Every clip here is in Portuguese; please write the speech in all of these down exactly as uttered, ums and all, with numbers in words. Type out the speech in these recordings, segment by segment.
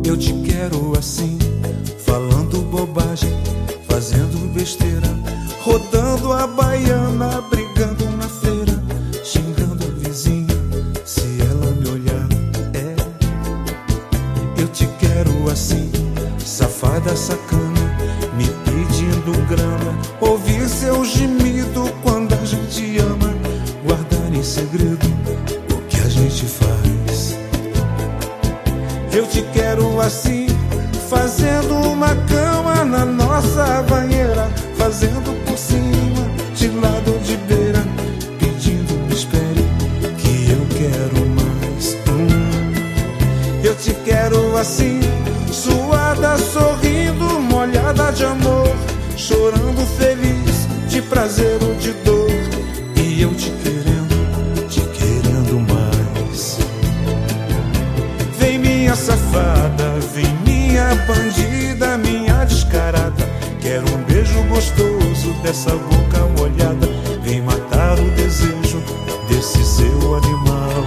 Eu te quero assim, falando bobagem, fazendo besteira, rodando a baiana, brigando na feira, xingando a vizinha se ela me olhar. É, eu te quero assim, safada, sacana, me pedindo grana, ouvir seu gemido quando a gente ama, guardar em segredo o que a gente faz. Eu te quero assim, fazendo uma cama na nossa banheira, fazendo por cima, de lado ou de beira, pedindo me espere que eu quero mais. hum. Eu te quero assim, suada, sorrindo, molhada de amor, chorando feliz, de prazer ou de dor, e eu te querendo, te querendo mais. Vem minha safada, vem minha bandida, minha descarada, quero um beijo gostoso dessa boca molhada, vem matar o desejo desse seu animal.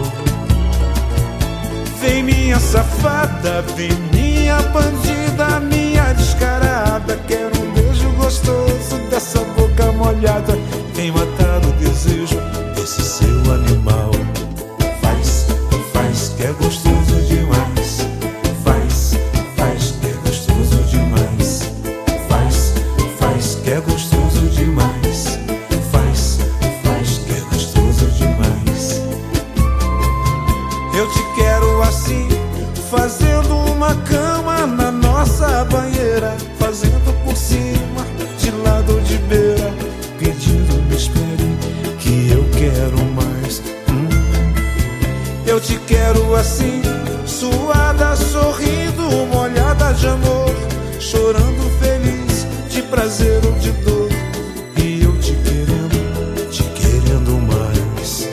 Vem minha safada, vem minha bandida, minha descarada, quero um beijo gostoso dessa boca molhada, vem matar o desejo desse seu animal. Faz, faz que é gostoso demais, faz, faz que é gostoso demais, faz, faz que é gostoso demais, faz, faz que é gostoso demais. Eu te quero assim, fazendo uma cama na nossa banheira, fazendo por cima, de lado ou de beira, pedindo me espere que eu quero mais. hum. Eu te quero assim, suada, sorrindo, molhada de amor, chorando feliz, de prazer ou de dor, e eu te querendo, te querendo mais.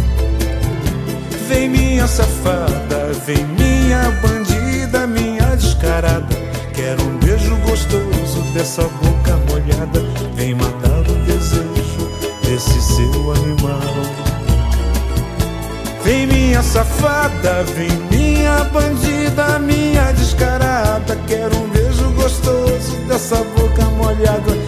Vem minha safada, vem minha bandida, minha descarada, quero um beijo gostoso dessa boca molhada, vem matar o desejo desse seu animal. Vem minha safada, vem minha bandida, minha descarada, quero um beijo gostoso dessa boca molhada,